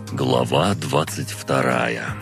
Глава 22.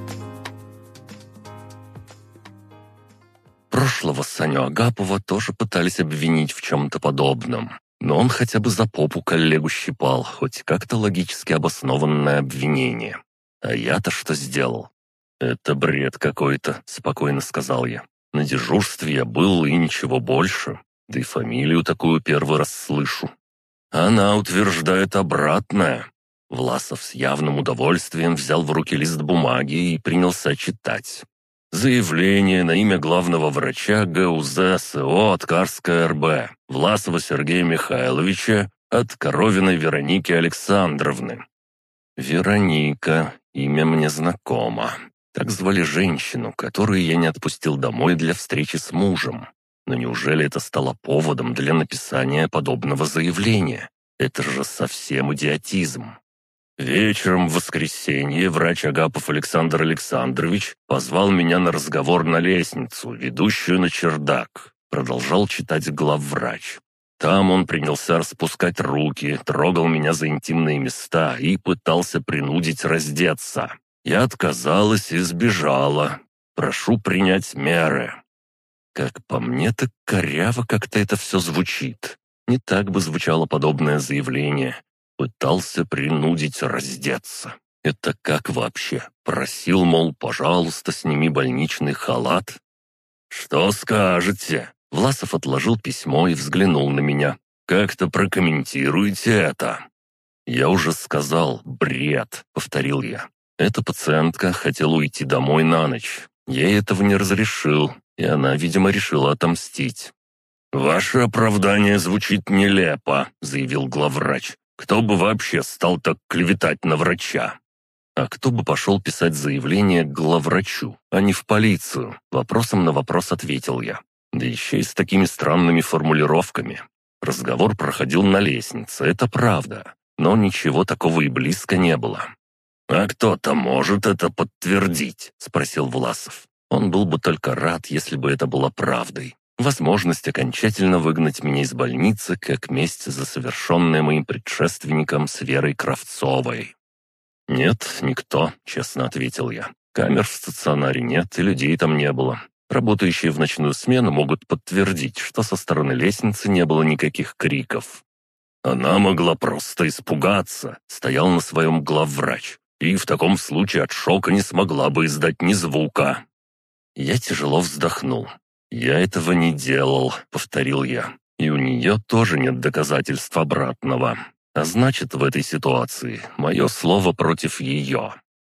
Прошлого Саню Агапова тоже пытались обвинить в чем-то подобном. Но он хотя бы за попу коллегу щипал, хоть как-то логически обоснованное обвинение. А я-то что сделал? «Это бред какой-то», — спокойно сказал я. «На дежурстве я был и ничего больше. Да и фамилию такую первый раз слышу». Она утверждает обратное. Власов с явным удовольствием взял в руки лист бумаги и принялся читать. Заявление на имя главного врача ГУЗ СО Аткарская РБ Власова Сергея Михайловича от Коровиной Вероники Александровны. Вероника, имя мне знакомо. Так звали женщину, которую я не отпустил домой для встречи с мужем. Но неужели это стало поводом для написания подобного заявления? Это же совсем идиотизм. Вечером в воскресенье врач Агапов Александр Александрович позвал меня на разговор на лестницу, ведущую на чердак. Продолжал читать главврач. Там он принялся распускать руки, трогал меня за интимные места и пытался принудить раздеться. Я отказалась и сбежала. Прошу принять меры. Как по мне, так коряво как-то это все звучит. Не так бы звучало подобное заявление. Пытался принудить раздеться. Это как вообще? Просил, мол, пожалуйста, сними больничный халат? «Что скажете?» Власов отложил письмо и взглянул на меня. «Как-то прокомментируйте это». «Я уже сказал, бред», — повторил я. «Эта пациентка хотела уйти домой на ночь. Я ей этого не разрешил, и она, видимо, решила отомстить». «Ваше оправдание звучит нелепо», — заявил главврач. «Кто бы вообще стал так клеветать на врача?» «А кто бы пошел писать заявление к главврачу, а не в полицию?» Вопросом на вопрос ответил я. Да еще и с такими странными формулировками. Разговор проходил на лестнице, это правда, но ничего такого и близко не было. «А кто-то может это подтвердить?» — спросил Власов. Он был бы только рад, если бы это было правдой. Возможность окончательно выгнать меня из больницы, как месть за совершенное моим предшественником с Верой Кравцовой. «Нет, никто», — честно ответил я. «Камер в стационаре нет, и людей там не было. Работающие в ночную смену могут подтвердить, что со стороны лестницы не было никаких криков». «Она могла просто испугаться», — стоял на своем главврач. «И в таком случае от шока не смогла бы издать ни звука». Я тяжело вздохнул. «Я этого не делал», — повторил я. «И у нее тоже нет доказательств обратного. А значит, в этой ситуации мое слово против ее».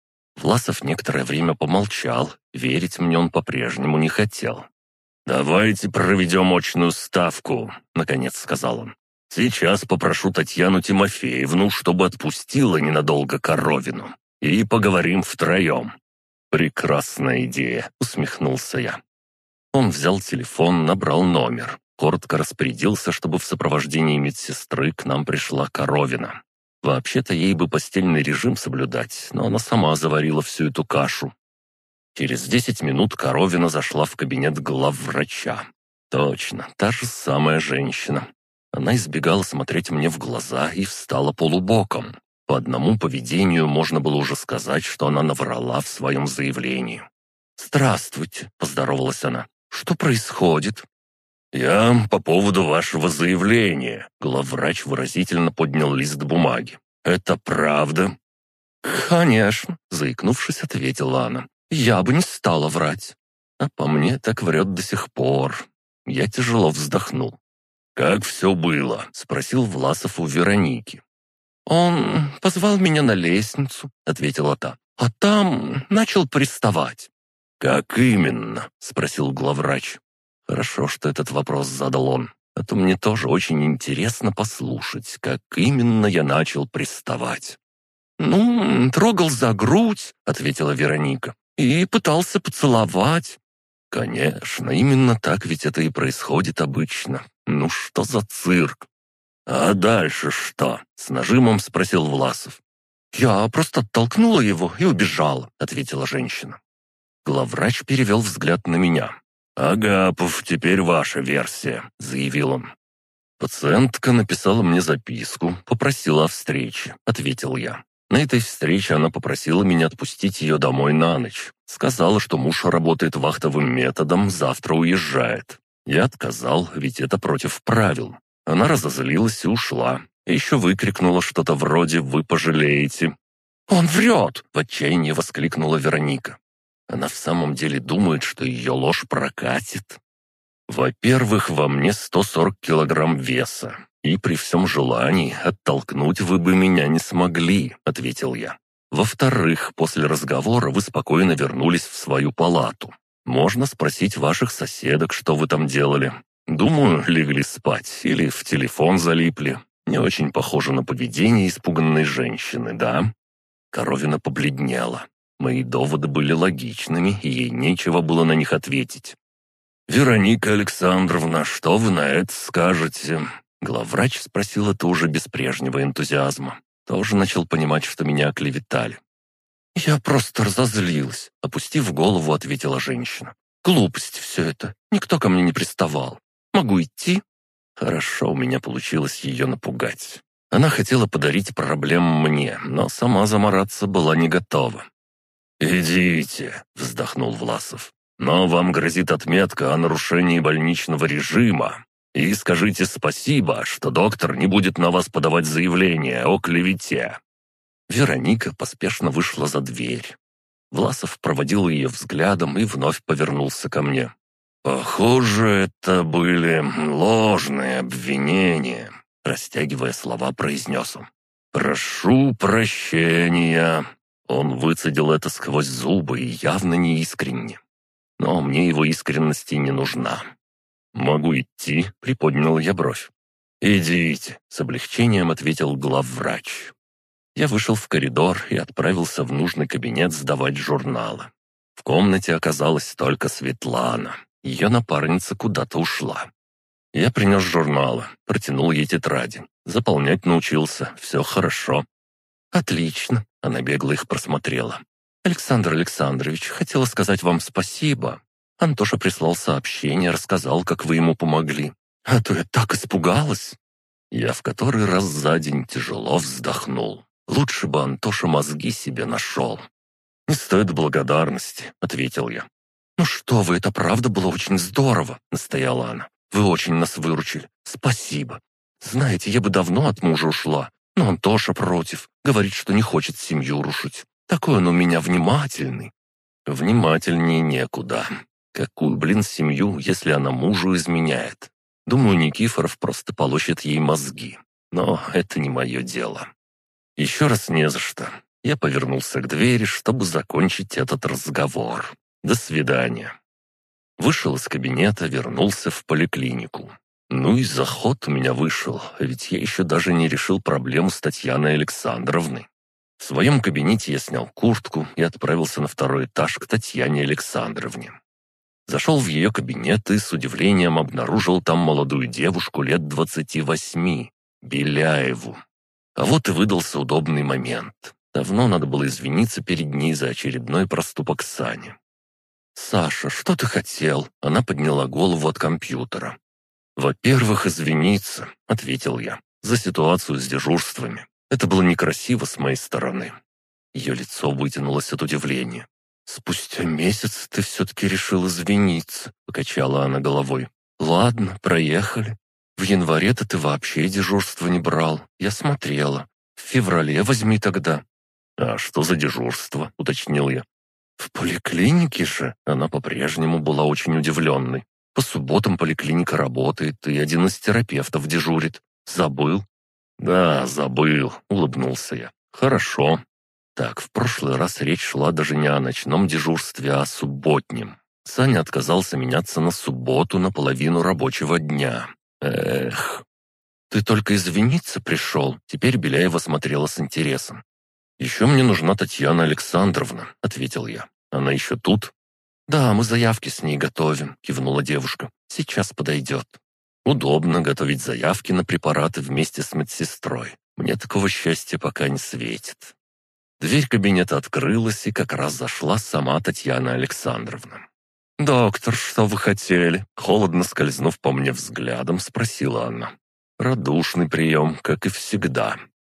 Власов некоторое время помолчал. Верить мне он по-прежнему не хотел. «Давайте проведем очную ставку», — наконец сказал он. «Сейчас попрошу Татьяну Тимофеевну, чтобы отпустила ненадолго Коровину. И поговорим втроем». «Прекрасная идея», — усмехнулся я. Он взял телефон, набрал номер. Коротко распорядился, чтобы в сопровождении медсестры к нам пришла Коровина. Вообще-то ей бы постельный режим соблюдать, но она сама заварила всю эту кашу. Через 10 минут Коровина зашла в кабинет главврача. Точно, та же самая женщина. Она избегала смотреть мне в глаза и встала полубоком. По одному поведению можно было уже сказать, что она наврала в своем заявлении. «Здравствуйте», — поздоровалась она. «Что происходит?» «Я по поводу вашего заявления», — главврач выразительно поднял лист бумаги. «Это правда?» «Конечно», — заикнувшись, ответила она. «Я бы не стала врать». А по мне так врет до сих пор. Я тяжело вздохнул. «Как все было?» — спросил Власов у Вероники. «Он позвал меня на лестницу», — ответила та. «А там начал приставать». «Как именно?» — спросил главврач. Хорошо, что этот вопрос задал он. А то мне тоже очень интересно послушать, как именно я начал приставать. «Ну, трогал за грудь», — ответила Вероника, «и пытался поцеловать». «Конечно, именно так ведь это и происходит обычно. Ну что за цирк?» «А дальше что?» — с нажимом спросил Власов. «Я просто оттолкнула его и убежала», — ответила женщина. Главврач перевел взгляд на меня. «Агапов, теперь ваша версия», — заявил он. «Пациентка написала мне записку, попросила о встрече», — ответил я. На этой встрече она попросила меня отпустить ее домой на ночь. Сказала, что муж работает вахтовым методом, завтра уезжает. Я отказал, ведь это против правил. Она разозлилась и ушла. И еще выкрикнула что-то вроде «Вы пожалеете». «Он врет!» — в отчаянии воскликнула Вероника. Она в самом деле думает, что ее ложь прокатит. «Во-первых, во мне 140 килограмм веса, и при всем желании оттолкнуть вы бы меня не смогли», — ответил я. «Во-вторых, после разговора вы спокойно вернулись в свою палату. Можно спросить ваших соседок, что вы там делали. Думаю, легли спать или в телефон залипли. Не очень похоже на поведение испуганной женщины, да?» Коровина побледнела. Мои доводы были логичными, и ей нечего было на них ответить. «Вероника Александровна, что вы на это скажете?» Главврач спросил это уже без прежнего энтузиазма. Тоже начал понимать, что меня оклеветали. «Я просто разозлилась», — опустив голову, ответила женщина. «Глупость все это. Никто ко мне не приставал. Могу идти?» Хорошо у меня получилось ее напугать. Она хотела подарить проблем мне, но сама замораться была не готова. «Идите», — вздохнул Власов. «Но вам грозит отметка о нарушении больничного режима. И скажите спасибо, что доктор не будет на вас подавать заявление о клевете». Вероника поспешно вышла за дверь. Власов проводил ее взглядом и вновь повернулся ко мне. «Похоже, это были ложные обвинения», — растягивая слова, произнес он. «Прошу прощения». Он выцедил это сквозь зубы и явно неискренне. Но мне его искренности не нужна. «Могу идти?» — приподнял я бровь. «Идите», — с облегчением ответил главврач. Я вышел в коридор и отправился в нужный кабинет сдавать журналы. В комнате оказалась только Светлана. Ее напарница куда-то ушла. Я принес журналы, протянул ей тетради. Заполнять научился, все хорошо. «Отлично», — она бегло их просмотрела. «Александр Александрович, хотела сказать вам спасибо. Антоша прислал сообщение, рассказал, как вы ему помогли. А то я так испугалась». Я в который раз за день тяжело вздохнул. Лучше бы Антоша мозги себе нашел. «Не стоит благодарности», — ответил я. «Ну что вы, это правда было очень здорово», — настояла она. «Вы очень нас выручили. Спасибо. Знаете, я бы давно от мужа ушла, но Антоша против. Говорит, что не хочет семью рушить. Такой он у меня внимательный». «Внимательнее некуда. Какую, блин, семью, если она мужу изменяет? Думаю, Никифоров просто полощет ей мозги. Но это не мое дело». «Еще раз не за что». Я повернулся к двери, чтобы закончить этот разговор. «До свидания». Вышел из кабинета, вернулся в поликлинику. Ну и заход у меня вышел, ведь я еще даже не решил проблему с Татьяной Александровной. В своем кабинете я снял куртку и отправился на второй этаж к Татьяне Александровне. Зашел в ее кабинет и с удивлением обнаружил там молодую девушку лет 28, Беляеву. А вот и выдался удобный момент. Давно надо было извиниться перед ней за очередной проступок Сани. «Саша, что ты хотел?» Она подняла голову от компьютера. «Во-первых, извиниться», — ответил я, — «за ситуацию с дежурствами. Это было некрасиво с моей стороны». Ее лицо вытянулось от удивления. «Спустя месяц ты все-таки решил извиниться», — покачала она головой. «Ладно, проехали. В январе-то ты вообще дежурство не брал. Я смотрела. В феврале возьми тогда». «А что за дежурство?» — уточнил я. «В поликлинике же?» Она по-прежнему была очень удивленной. «По субботам поликлиника работает, и один из терапевтов дежурит. Забыл?» «Да, забыл», — улыбнулся я. «Хорошо». Так, в прошлый раз речь шла даже не о ночном дежурстве, а о субботнем. Саня отказался меняться на субботу на половину рабочего дня. Эх. «Ты только извиниться пришел?» Теперь Беляева смотрела с интересом. «Еще мне нужна Татьяна Александровна», — ответил я. «Она еще тут?» «Да, мы заявки с ней готовим», — кивнула девушка. «Сейчас подойдет». «Удобно готовить заявки на препараты вместе с медсестрой. Мне такого счастья пока не светит». Дверь кабинета открылась, и как раз зашла сама Татьяна Александровна. «Доктор, что вы хотели?» Холодно скользнув по мне взглядом, спросила она. «Радушный прием, как и всегда».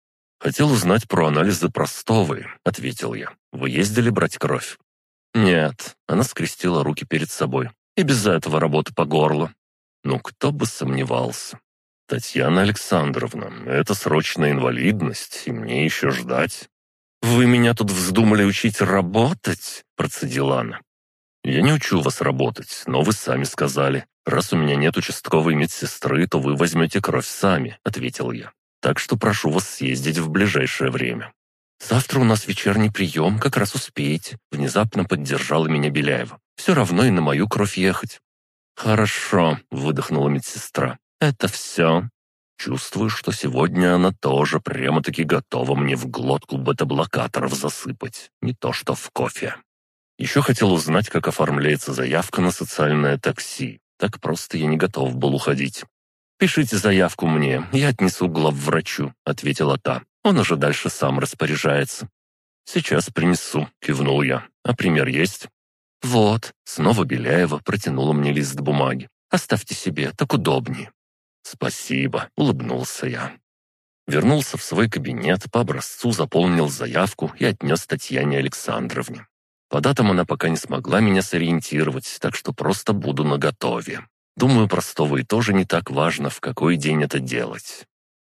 «Хотел узнать про анализы Простовой», — ответил я. «Вы ездили брать кровь?» «Нет», — она скрестила руки перед собой. «И без этого работа по горло». Ну, кто бы сомневался. «Татьяна Александровна, это срочная инвалидность, и мне еще ждать». «Вы меня тут вздумали учить работать?» — процедила она. «Я не учу вас работать, но вы сами сказали. Раз у меня нет участковой медсестры, то вы возьмете кровь сами», — ответил я. «Так что прошу вас съездить в ближайшее время». «Завтра у нас вечерний прием, как раз успеете», — внезапно поддержала меня Беляева. «Все равно и на мою кровь ехать». «Хорошо», — выдохнула медсестра. «Это все». Чувствую, что сегодня она тоже прямо-таки готова мне в глотку бета-блокаторов засыпать, не то что в кофе. Еще хотел узнать, как оформляется заявка на социальное такси. Так просто я не готов был уходить. «Пишите заявку мне, я отнесу главврачу», — ответила та. «Он уже дальше сам распоряжается». «Сейчас принесу», — кивнул я. «А пример есть?» «Вот», — снова Беляева протянула мне лист бумаги. «Оставьте себе, так удобнее». «Спасибо», — улыбнулся я. Вернулся в свой кабинет, по образцу заполнил заявку и отнес Татьяне Александровне. По датам она пока не смогла меня сориентировать, так что просто буду наготове. Думаю, Простовой тоже не так важно, в какой день это делать.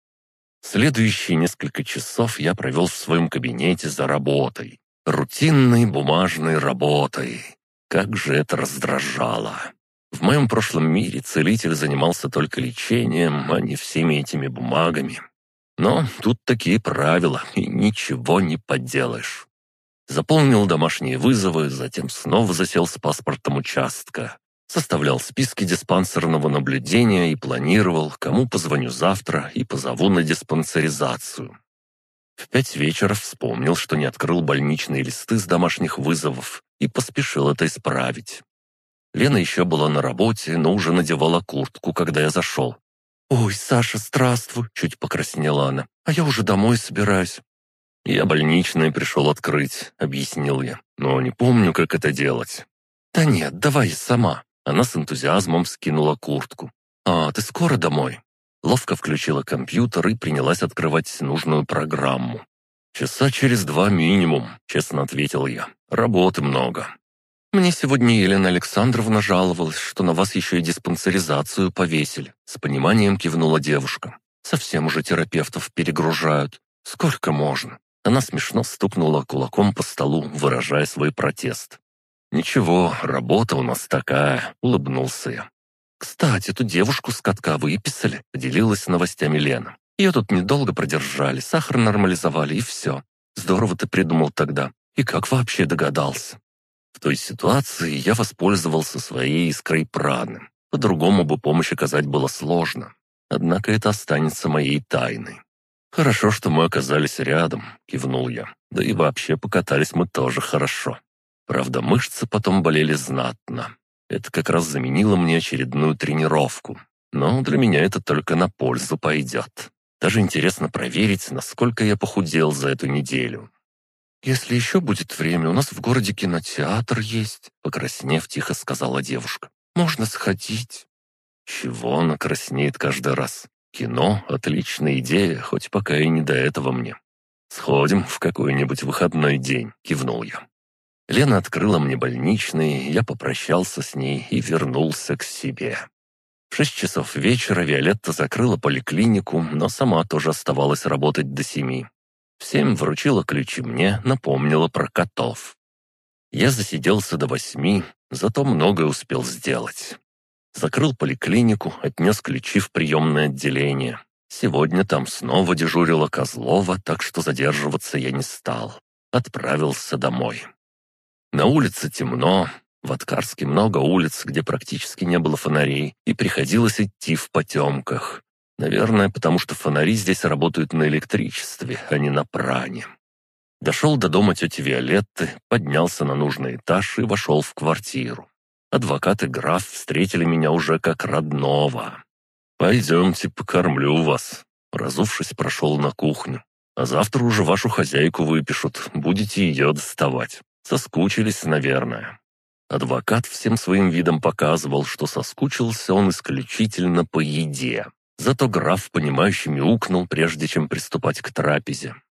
Следующие несколько часов я провел в своем кабинете за работой. Рутинной бумажной работой. Как же это раздражало. В моем прошлом мире целитель занимался только лечением, а не всеми этими бумагами. Но тут такие правила, и ничего не поделаешь. Заполнил домашние вызовы, затем снова засел с паспортом участка. Составлял списки диспансерного наблюдения и планировал, кому позвоню завтра и позову на диспансеризацию. В 5 вечера вспомнил, что не открыл больничные листы с домашних вызовов и поспешил это исправить. Лена еще была на работе, но уже надевала куртку, когда я зашел. «Ой, Саша, здравствуй!» — чуть покраснела она. «А я уже домой собираюсь». «Я больничный пришел открыть», — объяснил я. «Но не помню, как это делать». «Да нет, давай я сама». Она с энтузиазмом скинула куртку. «А, ты скоро домой?» Ловко включила компьютер и принялась открывать нужную программу. «Часа через 2 минимум», — честно ответил я. «Работы много». «Мне сегодня Елена Александровна жаловалась, что на вас еще и диспансеризацию повесили». С пониманием кивнула девушка. «Совсем уже терапевтов перегружают. Сколько можно?» Она смешно стукнула кулаком по столу, выражая свой протест. «Ничего, работа у нас такая», — улыбнулся я. «Кстати, эту девушку с катка выписали», — поделилась новостями Лена. «Ее тут недолго продержали, сахар нормализовали и все. Здорово ты придумал тогда. И как вообще догадался?» В той ситуации я воспользовался своей искрой праны. По-другому бы помощь оказать было сложно. Однако это останется моей тайной. «Хорошо, что мы оказались рядом», — кивнул я. «Да и вообще покатались мы тоже хорошо. Правда, мышцы потом болели знатно. Это как раз заменило мне очередную тренировку. Но для меня это только на пользу пойдет. Даже интересно проверить, насколько я похудел за эту неделю». «Если еще будет время, у нас в городе кинотеатр есть», — покраснев, тихо сказала девушка. «Можно сходить». Чего она краснеет каждый раз? Кино — отличная идея, хоть пока и не до этого мне. «Сходим в какой-нибудь выходной день», — кивнул я. Лена открыла мне больничный, я попрощался с ней и вернулся к себе. В 6 часов вечера Виолетта закрыла поликлинику, но сама тоже оставалась работать до 7. В 7 вручила ключи мне, напомнила про котов. Я засиделся до 8, зато многое успел сделать. Закрыл поликлинику, отнес ключи в приемное отделение. Сегодня там снова дежурила Козлова, так что задерживаться я не стал. Отправился домой. На улице темно. В Аткарске много улиц, где практически не было фонарей, и приходилось идти в потемках. Наверное, потому что фонари здесь работают на электричестве, а не на пране. Дошел до дома тети Виолетты, поднялся на нужный этаж и вошел в квартиру. Адвокат и граф встретили меня уже как родного. «Пойдемте, покормлю вас». Разувшись, прошел на кухню. «А завтра уже вашу хозяйку выпишут, будете ее доставать. Соскучились, наверное». Адвокат всем своим видом показывал, что соскучился он исключительно по еде. Зато граф, понимающе мяукнул, прежде чем приступать к трапезе.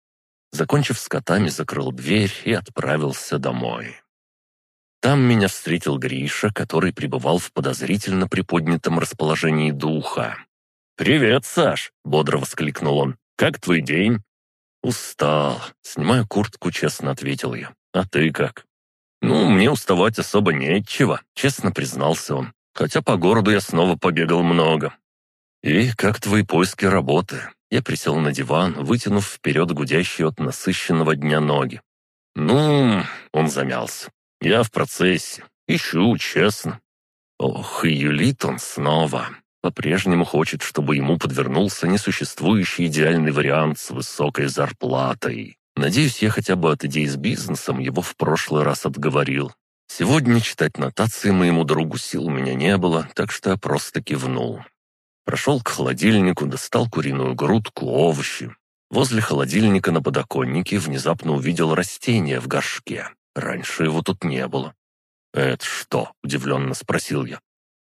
Закончив с котами, закрыл дверь и отправился домой. Там меня встретил Гриша, который пребывал в подозрительно приподнятом расположении духа. «Привет, Саш!» — бодро воскликнул он. «Как твой день?» «Устал. Снимаю куртку», — честно ответил я. «А ты как?» «Ну, мне уставать особо нечего», — честно признался он. «Хотя по городу я снова побегал много». «И как твои поиски работы?» Я присел на диван, вытянув вперед гудящие от насыщенного дня ноги. «Ну...» — он замялся. «Я в процессе. Ищу, честно». Ох, и юлит он снова. По-прежнему хочет, чтобы ему подвернулся несуществующий идеальный вариант с высокой зарплатой. Надеюсь, я хотя бы от идей с бизнесом его в прошлый раз отговорил. Сегодня читать нотации моему другу сил у меня не было, так что я просто кивнул. Прошел к холодильнику, достал куриную грудку, овощи. Возле холодильника на подоконнике внезапно увидел растение в горшке. Раньше его тут не было. «Это что?» – удивленно спросил я.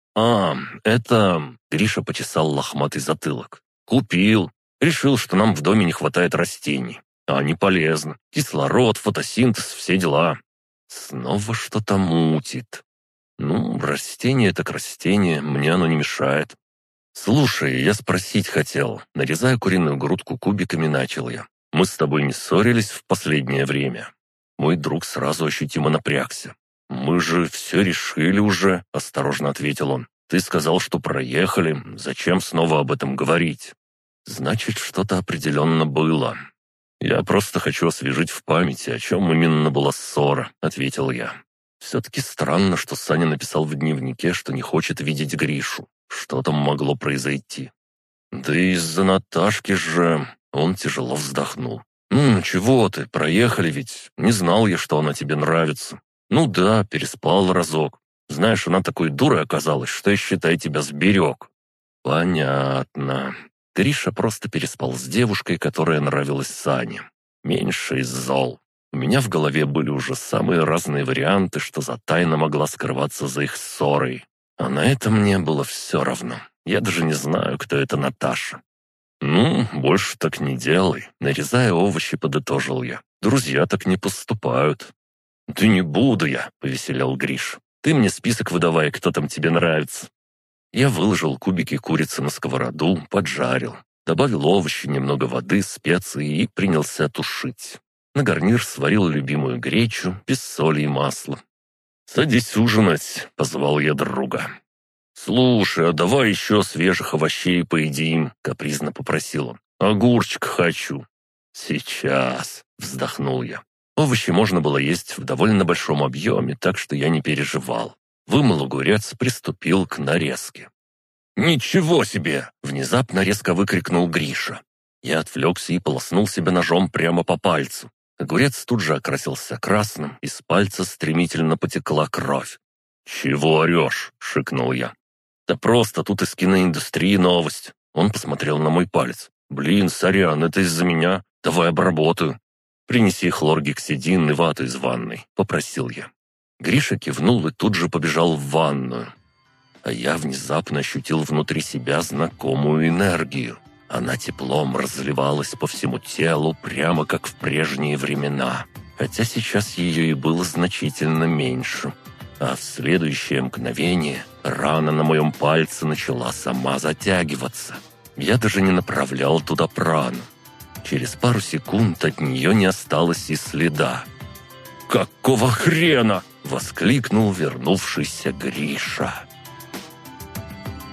Это...» – Гриша почесал лохматый затылок. «Купил. Решил, что нам в доме не хватает растений. А они полезны. Кислород, фотосинтез, все дела». Снова что-то мутит. Ну, растение так растение, мне оно не мешает. «Слушай, я спросить хотел». Нарезая куриную грудку кубиками, начал я. «Мы с тобой не ссорились в последнее время?» Мой друг сразу ощутимо напрягся. «Мы же все решили уже», — осторожно ответил он. «Ты сказал, что проехали. Зачем снова об этом говорить?» «Значит, что-то определенно было». «Я просто хочу освежить в памяти, о чем именно была ссора», — ответил я. «Все-таки странно, что Саня написал в дневнике, что не хочет видеть Гришу. Что там могло произойти?» «Да из-за Наташки же...» Он тяжело вздохнул. «Ну, чего ты, проехали ведь. Не знал я, что она тебе нравится. Ну да, переспал разок. Знаешь, она такой дурой оказалась, что я, считай, тебя сберег». «Понятно. Гриша просто переспал с девушкой, которая нравилась Сане. Меньше из зол. У меня в голове были уже самые разные варианты, что за тайна могла скрываться за их ссорой. А на это мне было все равно. Я даже не знаю, кто это Наташа». «Ну, больше так не делай», — нарезая овощи, подытожил я. «Друзья так не поступают». «Да не буду я», — повеселял Гриш. «Ты мне список выдавай, кто там тебе нравится». Я выложил кубики курицы на сковороду, поджарил. Добавил овощи, немного воды, специи и принялся тушить. На гарнир сварил любимую гречу, без соли и масла. «Садись ужинать», — позвал я друга. «Слушай, а давай еще свежих овощей поедим», — капризно попросил он. «Огурчик хочу». «Сейчас», — вздохнул я. Овощи можно было есть в довольно большом объеме, так что я не переживал. Вымыл огурец, приступил к нарезке. «Ничего себе!» — внезапно резко выкрикнул Гриша. Я отвлекся и полоснул себя ножом прямо по пальцу. Огурец тут же окрасился красным, из пальца стремительно потекла кровь. «Чего орешь?» — шикнул я. «Да просто тут из киноиндустрии новость». Он посмотрел на мой палец. «Блин, сорян, это из-за меня. Давай обработаю». «Принеси хлоргексидин и вату из ванной», — попросил я. Гриша кивнул и тут же побежал в ванную. А я внезапно ощутил внутри себя знакомую энергию. Она теплом разливалась по всему телу, прямо как в прежние времена. Хотя сейчас ее и было значительно меньше. А в следующее мгновение рана на моем пальце начала сама затягиваться. Я даже не направлял туда прану. Через пару секунд от нее не осталось и следа. «Какого хрена?» — воскликнул вернувшийся Гриша.